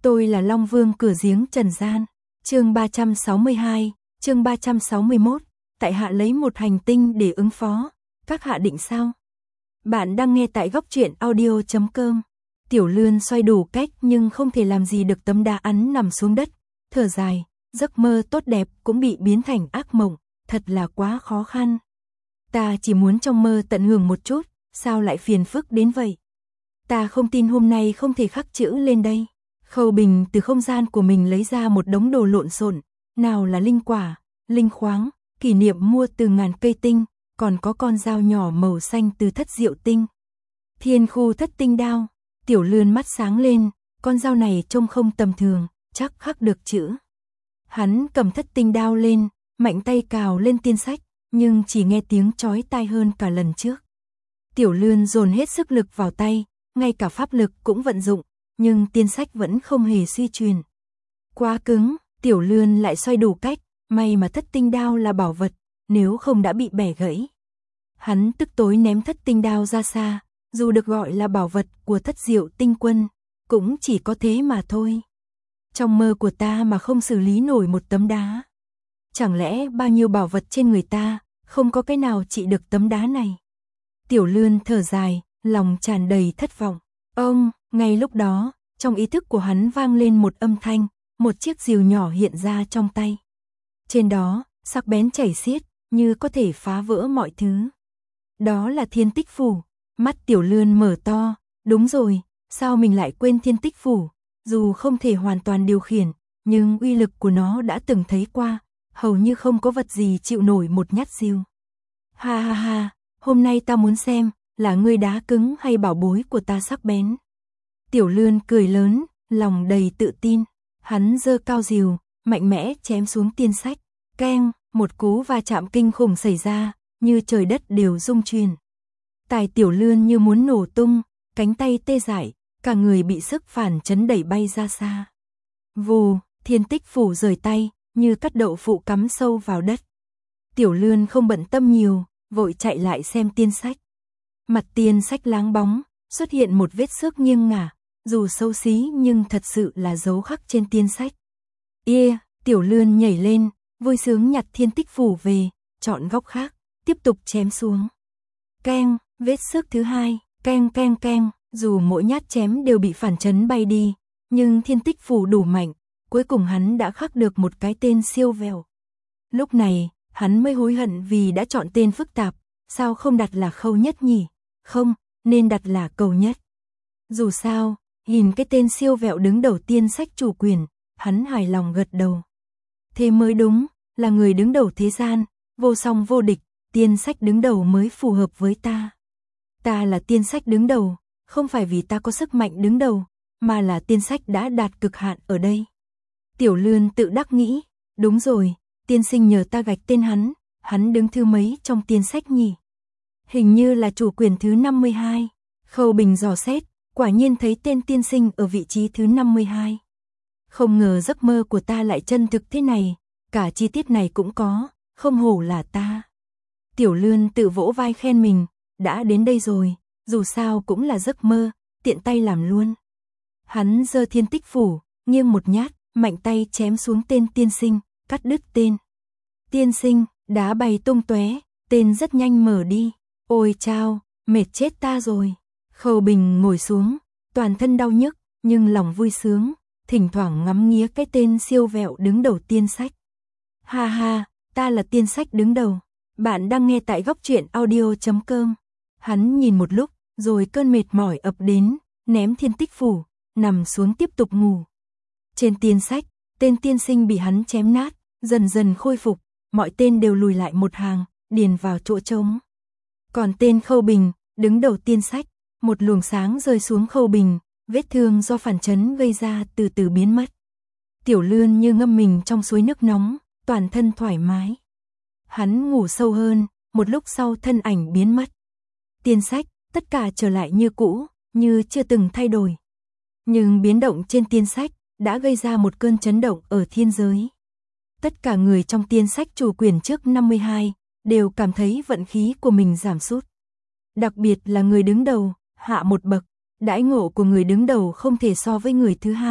Tôi là Long Vương cửa giếng trần gian. Chương 362, chương 361, tại hạ lấy một hành tinh để ứng phó, các hạ định sao? Bạn đang nghe tại góc truyện audio.com. Tiểu Lươn xoay đủ cách nhưng không thể làm gì được tấm đá ắn nằm xuống đất, thở dài, giấc mơ tốt đẹp cũng bị biến thành ác mộng, thật là quá khó khăn. Ta chỉ muốn trong mơ tận hưởng một chút, sao lại phiền phức đến vậy? Ta không tin hôm nay không thể khắc chữ lên đây. Khâu Bình từ không gian của mình lấy ra một đống đồ lộn xộn, nào là linh quả, linh khoáng, kỷ niệm mua từ ngàn cây tinh, còn có con dao nhỏ màu xanh từ Thất Diệu Tinh. Thiên khu Thất Tinh đao, Tiểu Lươn mắt sáng lên, con dao này trông không tầm thường, chắc khắc được chữ. Hắn cầm Thất Tinh đao lên, mạnh tay cào lên tiên sách, nhưng chỉ nghe tiếng chói tai hơn cả lần trước. Tiểu Lươn dồn hết sức lực vào tay, ngay cả pháp lực cũng vận dụng, nhưng tiên sách vẫn không hề suy truyền. Quá cứng, Tiểu Lươn lại xoay đủ cách, may mà Thất Tinh đao là bảo vật, nếu không đã bị bẻ gãy. Hắn tức tối ném Thất Tinh đao ra xa, dù được gọi là bảo vật của Thất Diệu Tinh quân, cũng chỉ có thế mà thôi. Trong mơ của ta mà không xử lý nổi một tấm đá. Chẳng lẽ bao nhiêu bảo vật trên người ta, không có cái nào trị được tấm đá này? Tiểu Lươn thở dài, lòng tràn đầy thất vọng. Ngay lúc đó, trong ý thức của hắn vang lên một âm thanh, một chiếc rìu nhỏ hiện ra trong tay. Trên đó, sắc bén chảy xiết, như có thể phá vỡ mọi thứ. Đó là thiên tích phủ. Mắt Tiểu Lươn mở to, đúng rồi, sao mình lại quên thiên tích phủ? Dù không thể hoàn toàn điều khiển, nhưng uy lực của nó đã từng thấy qua, hầu như không có vật gì chịu nổi một nhát rìu. Ha ha ha, hôm nay ta muốn xem, là ngươi đá cứng hay bảo bối của ta sắc bén. Tiểu Lươn cười lớn, lòng đầy tự tin, hắn giơ cao rìu, mạnh mẽ chém xuống tiên sách. Keng, một cú va chạm kinh khủng xảy ra, như trời đất đều rung chuyển. Tài Tiểu Lươn như muốn nổ tung, cánh tay tê dại, cả người bị sức phản chấn đẩy bay ra xa. Vù, thiên tích phủ rời tay, như cắt đậu phụ cắm sâu vào đất. Tiểu Lươn không bận tâm nhiều, vội chạy lại xem tiên sách. Mặt tiên sách láng bóng, xuất hiện một vết xước nghiêng ngả, dù xấu xí nhưng thật sự là dấu khắc trên tiên sách. Tiểu Lươn nhảy lên, vui sướng nhặt thiên tích phủ về, chọn góc khác, tiếp tục chém xuống. Keng, vết xước thứ hai, keng keng keng, dù mỗi nhát chém đều bị phản chấn bay đi, nhưng thiên tích phủ đủ mạnh, cuối cùng hắn đã khắc được một cái tên siêu vẹo. Lúc này, hắn mới hối hận vì đã chọn tên phức tạp, sao không đặt là Khâu Nhất nhỉ? Không, nên đặt là Cầu Nhất. Dù sao, nhìn cái tên siêu vẹo đứng đầu tiên sách chủ quyền, hắn hài lòng gật đầu. Thế mới đúng, là người đứng đầu thế gian, vô song vô địch, tiên sách đứng đầu mới phù hợp với ta. Ta là tiên sách đứng đầu, không phải vì ta có sức mạnh đứng đầu, mà là tiên sách đã đạt cực hạn ở đây. Tiểu Lươn tự đắc nghĩ, đúng rồi, tiên sinh nhờ ta gạch tên hắn đứng thứ mấy trong tiên sách nhỉ? Hình như là chủ quyền thứ 52. Khâu Bình dò xét, quả nhiên thấy tên tiên sinh ở vị trí thứ 52. Không ngờ giấc mơ của ta lại chân thực thế này, cả chi tiết này cũng có, không hổ là ta. Tiểu Lươn tự vỗ vai khen mình, đã đến đây rồi, dù sao cũng là giấc mơ, tiện tay làm luôn. Hắn giơ thiên tích phủ, nghiêng một nhát, mạnh tay chém xuống tên tiên sinh, cắt đứt tên. Tiên sinh, đá bay tung tóe, tên rất nhanh mở đi. Ôi chao, mệt chết ta rồi. Khâu Bình ngồi xuống, toàn thân đau nhức, nhưng lòng vui sướng, thỉnh thoảng ngắm nghía cái tên siêu vẹo đứng đầu tiên sách. Ha ha, ta là tiên sách đứng đầu. Bạn đang nghe tại góc truyện audio.com. Hắn nhìn một lúc, rồi cơn mệt mỏi ập đến, ném thiên tích phủ, nằm xuống tiếp tục ngủ. Trên tiên sách, tên tiên sinh bị hắn chém nát, dần dần khôi phục, mọi tên đều lùi lại một hàng, điền vào chỗ trống. Còn tên Khâu Bình, đứng đầu tiên sách, một luồng sáng rơi xuống Khâu Bình, vết thương do phản chấn gây ra từ từ biến mất. Tiểu Lươn như ngâm mình trong suối nước nóng, toàn thân thoải mái. Hắn ngủ sâu hơn, một lúc sau thân ảnh biến mất. Tiên sách, tất cả trở lại như cũ, như chưa từng thay đổi. Nhưng biến động trên tiên sách đã gây ra một cơn chấn động ở thiên giới. Tất cả người trong tiên sách chủ quyền trước 52 đều cảm thấy vận khí của mình giảm sút. Đặc biệt là người đứng đầu, hạ một bậc, đãi ngộ của người đứng đầu không thể so với người thứ hai,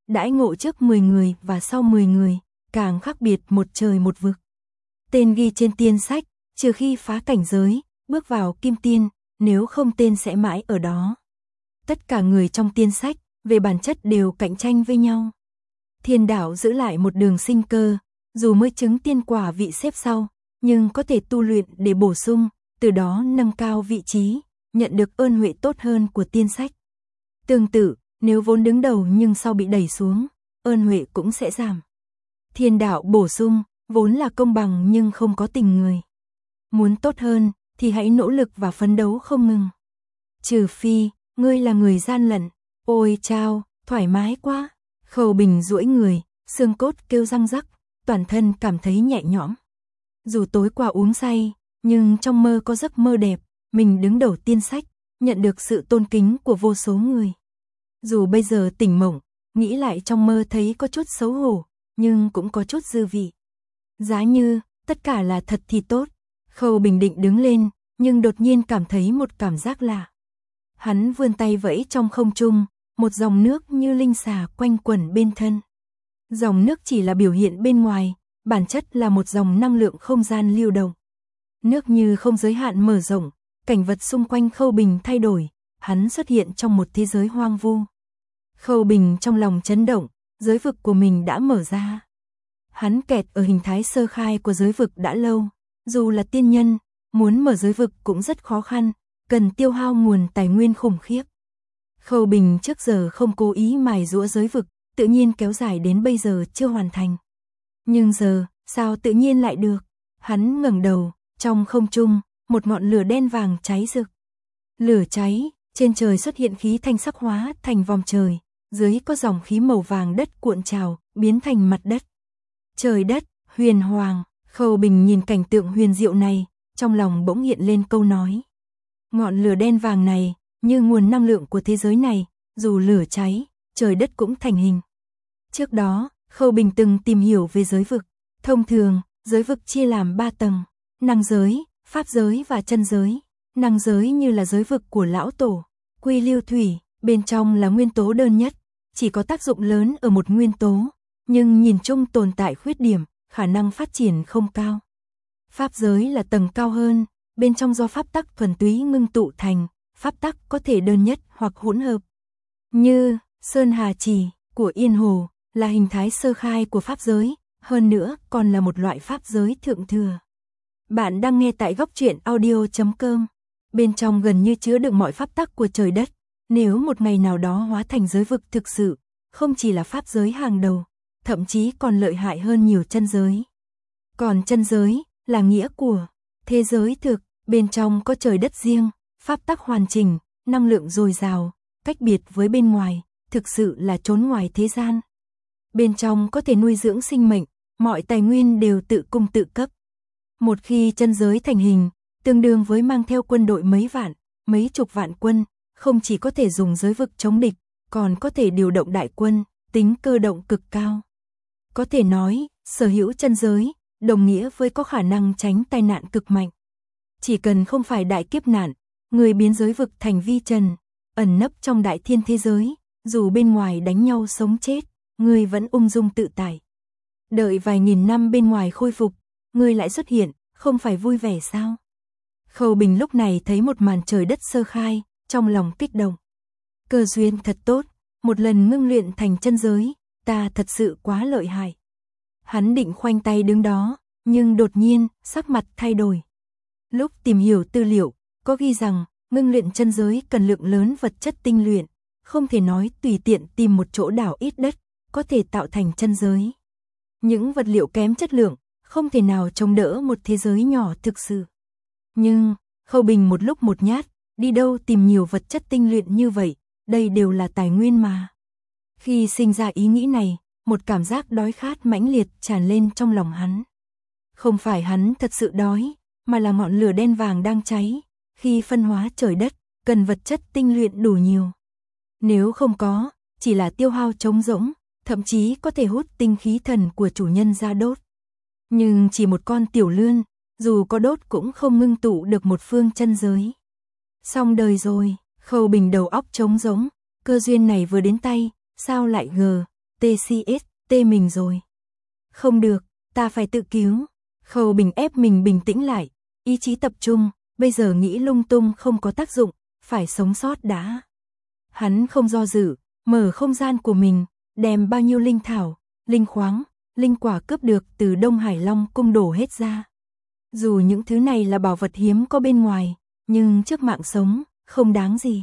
đãi ngộ trước 10 người và sau 10 người, càng khác biệt một trời một vực. Tên ghi trên tiên sách, trừ khi phá cảnh giới, bước vào kim tiên, nếu không tên sẽ mãi ở đó. Tất cả người trong tiên sách, về bản chất đều cạnh tranh với nhau. Thiên đạo giữ lại một đường sinh cơ, dù mới chứng tiên quả vị xếp sau, nhưng có thể tu luyện để bổ sung, từ đó nâng cao vị trí, nhận được ơn huệ tốt hơn của tiên sách. Tương tự, nếu vốn đứng đầu nhưng sau bị đẩy xuống, ơn huệ cũng sẽ giảm. Thiên đạo bổ sung, vốn là công bằng nhưng không có tình người. Muốn tốt hơn, thì hãy nỗ lực và phấn đấu không ngừng. Trừ phi, ngươi là người gian lận, ôi chao, thoải mái quá. Khâu Bình duỗi người, xương cốt kêu răng rắc, toàn thân cảm thấy nhẹ nhõm. Dù tối qua uống say, nhưng trong mơ có giấc mơ đẹp, mình đứng đầu tiên sách, nhận được sự tôn kính của vô số người. Dù bây giờ tỉnh mộng, nghĩ lại trong mơ thấy có chút xấu hổ, nhưng cũng có chút dư vị. Giá như, tất cả là thật thì tốt. Khâu Bình định đứng lên, nhưng đột nhiên cảm thấy một cảm giác lạ. Hắn vươn tay vẫy trong không trung, một dòng nước như linh xà quanh quẩn bên thân. Dòng nước chỉ là biểu hiện bên ngoài, bản chất là một dòng năng lượng không gian lưu động. Nước như không giới hạn mở rộng, cảnh vật xung quanh Khâu Bình thay đổi, hắn xuất hiện trong một thế giới hoang vu. Khâu Bình trong lòng chấn động, giới vực của mình đã mở ra. Hắn kẹt ở hình thái sơ khai của giới vực đã lâu, dù là tiên nhân, muốn mở giới vực cũng rất khó khăn, cần tiêu hao nguồn tài nguyên khủng khiếp. Khâu Bình trước giờ không cố ý mài giũa giới vực, tự nhiên kéo dài đến bây giờ chưa hoàn thành. Nhưng giờ, sao tự nhiên lại được? Hắn ngẩng đầu, trong không trung, một ngọn lửa đen vàng cháy rực. Lửa cháy, trên trời xuất hiện khí thanh sắc hóa thành vòng trời, dưới có dòng khí màu vàng đất cuộn trào, biến thành mặt đất. Trời đất, huyền hoàng, Khâu Bình nhìn cảnh tượng huyền diệu này, trong lòng bỗng hiện lên câu nói. Ngọn lửa đen vàng này, như nguồn năng lượng của thế giới này, dù lửa cháy, trời đất cũng thành hình. Trước đó, Khâu Bình từng tìm hiểu về giới vực. Thông thường, giới vực chia làm 3 tầng, năng giới, pháp giới và chân giới. Năng giới như là giới vực của lão tổ, quy lưu thủy, bên trong là nguyên tố đơn nhất, chỉ có tác dụng lớn ở một nguyên tố, nhưng nhìn chung tồn tại khuyết điểm, khả năng phát triển không cao. Pháp giới là tầng cao hơn, bên trong do pháp tắc thuần túy ngưng tụ thành, pháp tắc có thể đơn nhất hoặc hỗn hợp. Như Sơn Hà Trì của Yên Hồ là hình thái sơ khai của pháp giới, hơn nữa còn là một loại pháp giới thượng thừa. Bạn đang nghe tại góc truyện audio.com. Bên trong gần như chứa đựng mọi pháp tắc của trời đất. Nếu một ngày nào đó hóa thành giới vực thực sự, không chỉ là pháp giới hàng đầu, thậm chí còn lợi hại hơn nhiều chân giới. Còn chân giới là nghĩa của thế giới thực, bên trong có trời đất riêng, pháp tắc hoàn chỉnh, năng lượng dồi dào, cách biệt với bên ngoài, thực sự là trốn ngoài thế gian. Bên trong có thể nuôi dưỡng sinh mệnh, mọi tài nguyên đều tự cung tự cấp. Một khi chân giới thành hình, tương đương với mang theo quân đội mấy vạn, mấy chục vạn quân, không chỉ có thể dùng giới vực chống địch, còn có thể điều động đại quân, tính cơ động cực cao. Có thể nói, sở hữu chân giới, đồng nghĩa với có khả năng tránh tai nạn cực mạnh. Chỉ cần không phải đại kiếp nạn, người biến giới vực thành vi trần, ẩn nấp trong đại thiên thế giới, dù bên ngoài đánh nhau sống chết, người vẫn ung dung tự tại. Đợi vài nghìn năm bên ngoài khôi phục, người lại xuất hiện, không phải vui vẻ sao? Khâu Bình lúc này thấy một màn trời đất sơ khai, trong lòng kích động. Cơ duyên thật tốt, một lần ngưng luyện thành chân giới, ta thật sự quá lợi hại. Hắn định khoanh tay đứng đó, nhưng đột nhiên, sắc mặt thay đổi. Lúc tìm hiểu tư liệu, có ghi rằng, ngưng luyện chân giới cần lượng lớn vật chất tinh luyện, không thể nói tùy tiện tìm một chỗ đảo ít đất, có thể tạo thành chân giới. Những vật liệu kém chất lượng, không thể nào chống đỡ một thế giới nhỏ thực sự. Nhưng, Khâu Bình một lúc một nhát, đi đâu tìm nhiều vật chất tinh luyện như vậy, đây đều là tài nguyên mà. Khi sinh ra ý nghĩ này, một cảm giác đói khát mãnh liệt tràn lên trong lòng hắn. Không phải hắn thật sự đói, mà là ngọn lửa đen vàng đang cháy, khi phân hóa trời đất, cần vật chất tinh luyện đủ nhiều. Nếu không có, chỉ là tiêu hao trống rỗng, thậm chí có thể hút tinh khí thần của chủ nhân ra đốt. Nhưng chỉ một con tiểu lươn, dù có đốt cũng không ngưng tụ được một phương chân giới. Xong đời rồi, Khâu Bình đầu óc trống rỗng, cơ duyên này vừa đến tay, sao lại ngờ, TCS, tê mình rồi. Không được, ta phải tự cứu. Khâu Bình ép mình bình tĩnh lại, ý chí tập trung, bây giờ nghĩ lung tung không có tác dụng, phải sống sót đã. Hắn không do dự, mở không gian của mình, đem bao nhiêu linh thảo, linh khoáng, linh quả cướp được từ Đông Hải Long cung đổ hết ra. Dù những thứ này là bảo vật hiếm có bên ngoài, nhưng trước mạng sống, không đáng gì.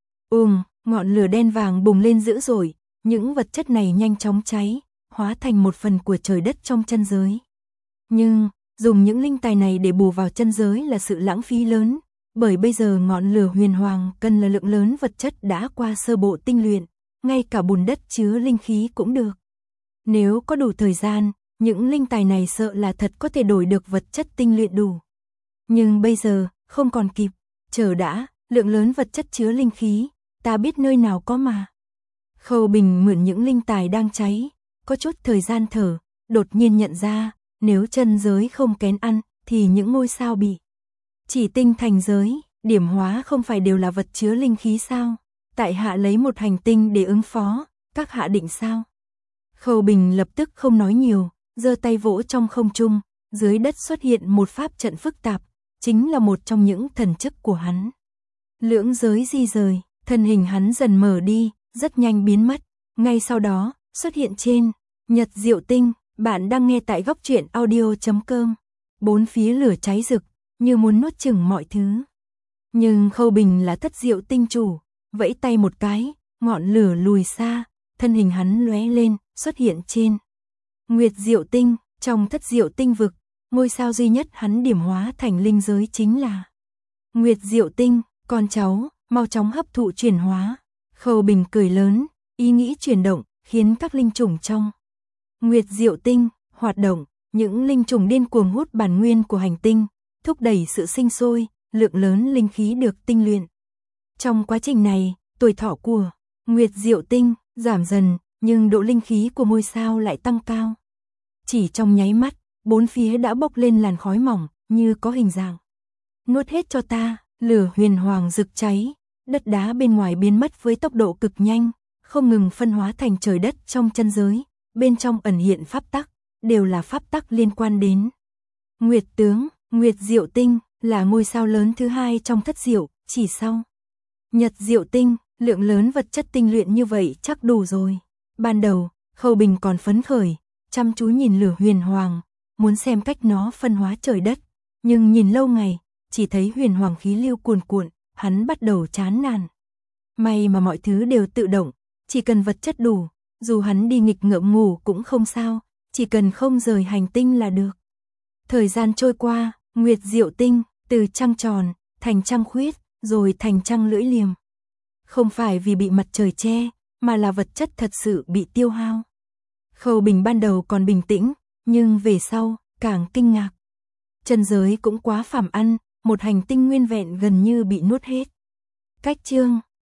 Ngọn lửa đen vàng bùng lên dữ dội, những vật chất này nhanh chóng cháy, hóa thành một phần của trời đất trong chân giới. Nhưng, dùng những linh tài này để bù vào chân giới là sự lãng phí lớn, bởi bây giờ ngọn lửa huyền hoàng cần là lượng lớn vật chất đã qua sơ bộ tinh luyện, ngay cả bùn đất chứa linh khí cũng được. Nếu có đủ thời gian, những linh tài này sợ là thật có thể đổi được vật chất tinh luyện đủ. Nhưng bây giờ, không còn kịp, chờ đã, lượng lớn vật chất chứa linh khí, ta biết nơi nào có mà. Khâu Bình mượn những linh tài đang cháy, có chút thời gian thở, đột nhiên nhận ra, nếu chân giới không kén ăn, thì những ngôi sao bị chỉ tinh thành giới, điểm hóa không phải đều là vật chứa linh khí sao? Tại hạ lấy một hành tinh để ứng phó, các hạ định sao? Khâu Bình lập tức không nói nhiều, giơ tay vỗ trong không trung, dưới đất xuất hiện một pháp trận phức tạp, chính là một trong những thần chức của hắn. Lưỡng giới di rời, thân hình hắn dần mở đi, rất nhanh biến mất, ngay sau đó, xuất hiện trên Nhật Diệu Tinh. Bạn đang nghe tại Góc Truyện Audio.com. Bốn phía lửa cháy rực, như muốn nuốt chửng mọi thứ. Nhưng Khâu Bình là Thất Diệu Tinh chủ, vẫy tay một cái, ngọn lửa lùi xa, thân hình hắn lóe lên, xuất hiện trên Nguyệt Diệu Tinh. Trong Thất Diệu Tinh vực, ngôi sao duy nhất hắn điểm hóa thành linh giới chính là Nguyệt Diệu Tinh. Con cháu, mau chóng hấp thụ chuyển hóa. Khâu Bình cười lớn, ý nghĩ chuyển động, khiến các linh chủng trong Nguyệt Diệu Tinh hoạt động, những linh trùng điên cuồng hút bản nguyên của hành tinh, thúc đẩy sự sinh sôi, lượng lớn linh khí được tinh luyện. Trong quá trình này, tuổi thọ của Nguyệt Diệu Tinh giảm dần, nhưng độ linh khí của ngôi sao lại tăng cao. Chỉ trong nháy mắt, bốn phía đã bốc lên làn khói mỏng, như có hình dạng. Nuốt hết cho ta, lửa huyền hoàng rực cháy, đất đá bên ngoài biến mất với tốc độ cực nhanh, không ngừng phân hóa thành trời đất trong chân giới. Bên trong ẩn hiện pháp tắc, đều là pháp tắc liên quan đến Nguyệt tướng. Nguyệt Diệu Tinh là ngôi sao lớn thứ hai trong Thất Diệu, chỉ sau Nhật Diệu Tinh. Lượng lớn vật chất tinh luyện như vậy chắc đủ rồi. Ban đầu, Khâu Bình còn phấn khởi, chăm chú nhìn lửa huyền hoàng, muốn xem cách nó phân hóa trời đất, nhưng nhìn lâu ngày, chỉ thấy huyền hoàng khí lưu cuồn cuộn, hắn bắt đầu chán nản. May mà mọi thứ đều tự động, chỉ cần vật chất đủ, dù hắn đi nghịch ngợm ngủ cũng không sao, chỉ cần không rời hành tinh là được. Thời gian trôi qua, Nguyệt Diệu Tinh từ trăng tròn thành trăng khuyết, rồi thành trăng lưỡi liềm. Không phải vì bị mặt trời che, mà là vật chất thật sự bị tiêu hao. Khâu Bình ban đầu còn bình tĩnh, nhưng về sau càng kinh ngạc. Chân giới cũng quá phàm ăn, một hành tinh nguyên vẹn gần như bị nuốt hết. Cách chương